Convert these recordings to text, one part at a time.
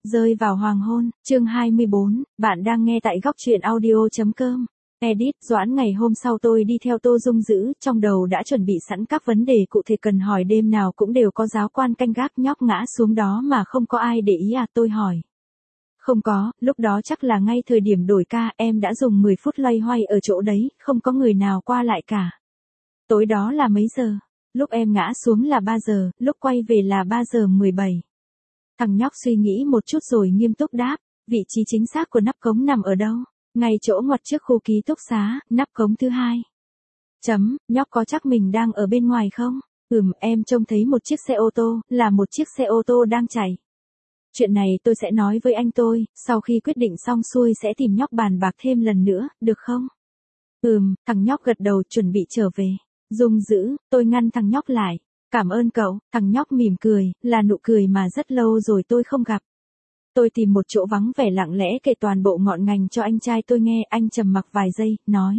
Rơi vào hoàng hôn, chương 24, bạn đang nghe tại góc truyện audio.com. Edit, Doãn ngày hôm sau tôi đi theo Tô Dung Dữ, trong đầu đã chuẩn bị sẵn các vấn đề cụ thể cần hỏi, đêm nào cũng đều có giáo quan canh gác, nhóc ngã xuống đó mà không có ai để ý à, tôi hỏi. Không có, lúc đó chắc là ngay thời điểm đổi ca, em đã dùng 10 phút loay hoay ở chỗ đấy, không có người nào qua lại cả. Tối đó là mấy giờ? Lúc em ngã xuống là 3 giờ, lúc quay về là 3 giờ 17. Thằng nhóc suy nghĩ một chút rồi nghiêm túc đáp, vị trí chính xác của nắp cống nằm ở đâu? Ngay chỗ ngoặt trước khu ký túc xá, nắp cống thứ hai. Nhóc có chắc mình đang ở bên ngoài không? Em trông thấy một chiếc xe ô tô, là một chiếc xe ô tô đang chạy. Chuyện này tôi sẽ nói với anh tôi, sau khi quyết định xong xuôi sẽ tìm nhóc bàn bạc thêm lần nữa, được không? Thằng nhóc gật đầu chuẩn bị trở về. Dung Dữ, tôi ngăn thằng nhóc lại. Cảm ơn cậu, thằng nhóc mỉm cười, là nụ cười mà rất lâu rồi tôi không gặp. Tôi tìm một chỗ vắng vẻ lặng lẽ kể toàn bộ ngọn ngành cho anh trai tôi nghe, anh trầm mặc vài giây, nói.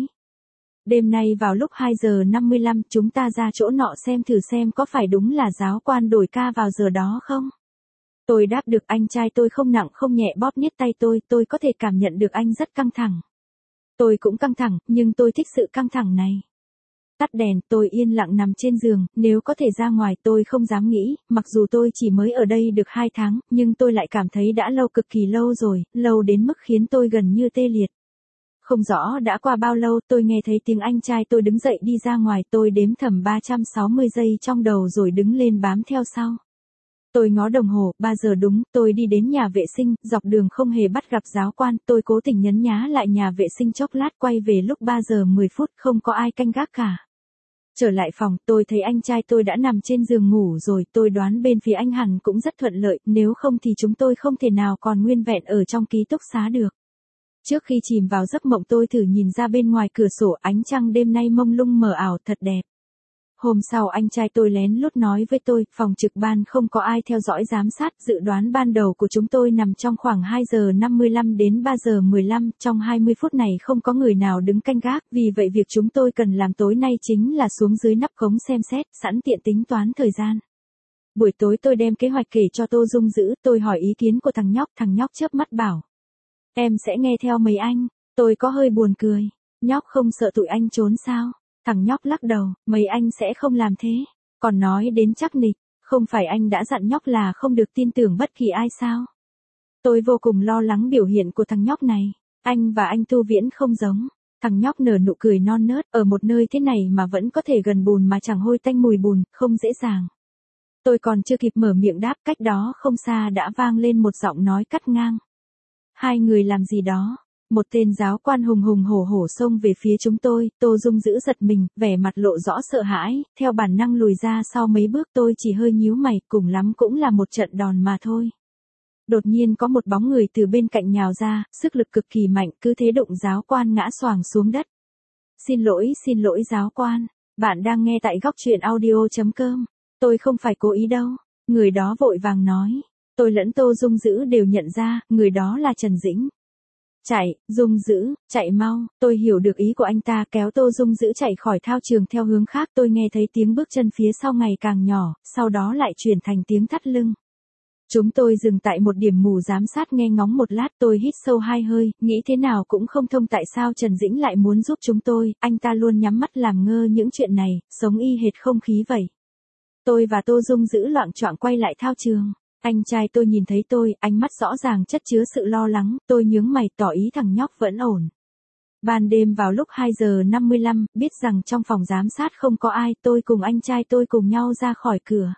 Đêm nay vào lúc 2 giờ 55 chúng ta ra chỗ nọ xem thử xem có phải đúng là giáo quan đổi ca vào giờ đó không? Tôi đáp được, anh trai tôi không nặng không nhẹ bóp niết tay tôi có thể cảm nhận được anh rất căng thẳng. Tôi cũng căng thẳng, nhưng tôi thích sự căng thẳng này. Tắt đèn, tôi yên lặng nằm trên giường, nếu có thể ra ngoài tôi không dám nghĩ, mặc dù tôi chỉ mới ở đây được 2 tháng, nhưng tôi lại cảm thấy đã lâu, cực kỳ lâu rồi, lâu đến mức khiến tôi gần như tê liệt. Không rõ đã qua bao lâu, tôi nghe thấy tiếng anh trai tôi đứng dậy đi ra ngoài, tôi đếm thầm 360 giây trong đầu rồi đứng lên bám theo sau. Tôi ngó đồng hồ, 3 giờ đúng, tôi đi đến nhà vệ sinh, dọc đường không hề bắt gặp giáo quan, tôi cố tình nhấn nhá lại nhà vệ sinh chốc lát, quay về lúc 3 giờ 10 phút, không có ai canh gác cả. Trở lại phòng, tôi thấy anh trai tôi đã nằm trên giường ngủ rồi, tôi đoán bên phía anh hẳn cũng rất thuận lợi, nếu không thì chúng tôi không thể nào còn nguyên vẹn ở trong ký túc xá được. Trước khi chìm vào giấc mộng tôi thử nhìn ra bên ngoài cửa sổ, ánh trăng đêm nay mông lung mờ ảo thật đẹp. Hôm sau anh trai tôi lén lút nói với tôi, phòng trực ban không có ai theo dõi giám sát, dự đoán ban đầu của chúng tôi nằm trong khoảng 2 giờ 55 đến 3 giờ 15, trong 20 phút này không có người nào đứng canh gác, vì vậy việc chúng tôi cần làm tối nay chính là xuống dưới nắp cống xem xét, sẵn tiện tính toán thời gian. Buổi tối tôi đem kế hoạch kể cho Tô Dung Dữ, tôi hỏi ý kiến của thằng nhóc chớp mắt bảo. Em sẽ nghe theo mấy anh, tôi có hơi buồn cười, nhóc không sợ tụi anh trốn sao? Thằng nhóc lắc đầu, mấy anh sẽ không làm thế. Còn nói đến chắc nịch, không phải anh đã dặn nhóc là không được tin tưởng bất kỳ ai sao? Tôi vô cùng lo lắng biểu hiện của thằng nhóc này. Anh và anh Tu Viễn không giống. Thằng nhóc nở nụ cười non nớt, ở một nơi thế này mà vẫn có thể gần bùn mà chẳng hôi tanh mùi bùn, không dễ dàng. Tôi còn chưa kịp mở miệng đáp, cách đó không xa đã vang lên một giọng nói cắt ngang. Hai người làm gì đó? Một tên giáo quan hùng hùng hổ hổ xông về phía chúng tôi, Tô Dung Dữ giật mình, vẻ mặt lộ rõ sợ hãi, theo bản năng lùi ra sau mấy bước, tôi chỉ hơi nhíu mày, cùng lắm cũng là một trận đòn mà thôi. Đột nhiên có một bóng người từ bên cạnh nhào ra, sức lực cực kỳ mạnh, cứ thế đụng giáo quan ngã xoàng xuống đất. Xin lỗi giáo quan, bạn đang nghe tại góc truyện audio.com, tôi không phải cố ý đâu, người đó vội vàng nói. Tôi lẫn Tô Dung Dữ đều nhận ra, người đó là Trần Dĩnh. Chạy, Dung Dữ, chạy mau, tôi hiểu được ý của anh ta, kéo Tô Dung Dữ chạy khỏi thao trường theo hướng khác, tôi nghe thấy tiếng bước chân phía sau ngày càng nhỏ, sau đó lại chuyển thành tiếng thắt lưng. Chúng tôi dừng tại một điểm mù giám sát nghe ngóng một lát, tôi hít sâu 2 hơi, nghĩ thế nào cũng không thông tại sao Trần Dĩnh lại muốn giúp chúng tôi, anh ta luôn nhắm mắt làm ngơ những chuyện này, sống y hệt không khí vậy. Tôi và Tô Dung Dữ loạng choạng quay lại thao trường. Anh trai tôi nhìn thấy tôi, ánh mắt rõ ràng chất chứa sự lo lắng, tôi nhướng mày tỏ ý thằng nhóc vẫn ổn. Ban đêm vào lúc 2 giờ 55, biết rằng trong phòng giám sát không có ai, tôi cùng anh trai tôi cùng nhau ra khỏi cửa.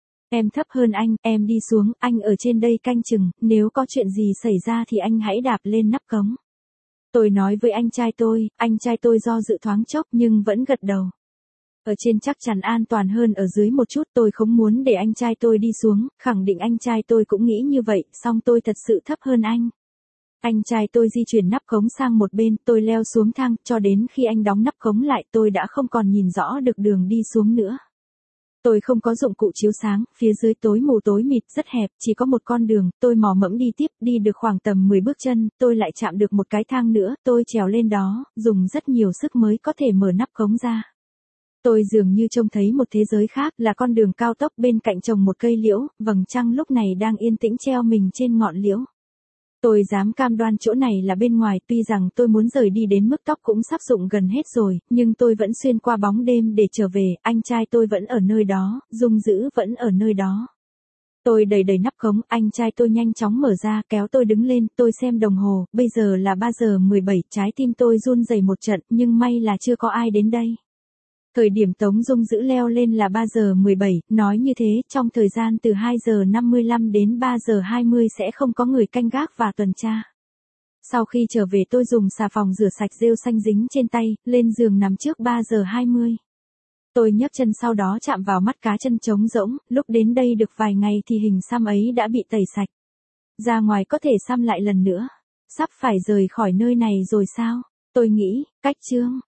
Em thấp hơn anh, em đi xuống, anh ở trên đây canh chừng, nếu có chuyện gì xảy ra thì anh hãy đạp lên nắp cống. Tôi nói với anh trai tôi do dự thoáng chốc nhưng vẫn gật đầu. Ở trên chắc chắn an toàn hơn ở dưới một chút, tôi không muốn để anh trai tôi đi xuống, khẳng định anh trai tôi cũng nghĩ như vậy, song tôi thật sự thấp hơn anh. Anh trai tôi di chuyển nắp cống sang một bên, tôi leo xuống thang, cho đến khi anh đóng nắp cống lại tôi đã không còn nhìn rõ được đường đi xuống nữa. Tôi không có dụng cụ chiếu sáng, phía dưới tối mù tối mịt rất hẹp, chỉ có một con đường, tôi mò mẫm đi tiếp, đi được khoảng tầm 10 bước chân, tôi lại chạm được một cái thang nữa, tôi trèo lên đó, dùng rất nhiều sức mới có thể mở nắp cống ra. Tôi dường như trông thấy một thế giới khác, là con đường cao tốc bên cạnh trồng một cây liễu, vầng trăng lúc này đang yên tĩnh treo mình trên ngọn liễu. Tôi dám cam đoan chỗ này là bên ngoài, tuy rằng tôi muốn rời đi đến mức tóc cũng sắp rụng gần hết rồi, nhưng tôi vẫn xuyên qua bóng đêm để trở về, anh trai tôi vẫn ở nơi đó, Dung Dữ vẫn ở nơi đó. Tôi đẩy đẩy nắp cống, anh trai tôi nhanh chóng mở ra, kéo tôi đứng lên, tôi xem đồng hồ, bây giờ là 3 giờ 17, trái tim tôi run rẩy một trận, nhưng may là chưa có ai đến đây. Thời điểm Tống Dung Dữ leo lên là 3 giờ 17, nói như thế, trong thời gian từ 2 giờ 55 đến 3 giờ 20 sẽ không có người canh gác và tuần tra. Sau khi trở về tôi dùng xà phòng rửa sạch rêu xanh dính trên tay, lên giường nằm trước 3 giờ 20. Tôi nhấc chân sau đó chạm vào mắt cá chân trống rỗng, lúc đến đây được vài ngày thì hình xăm ấy đã bị tẩy sạch. Ra ngoài có thể xăm lại lần nữa. Sắp phải rời khỏi nơi này rồi sao? Tôi nghĩ, cách chương.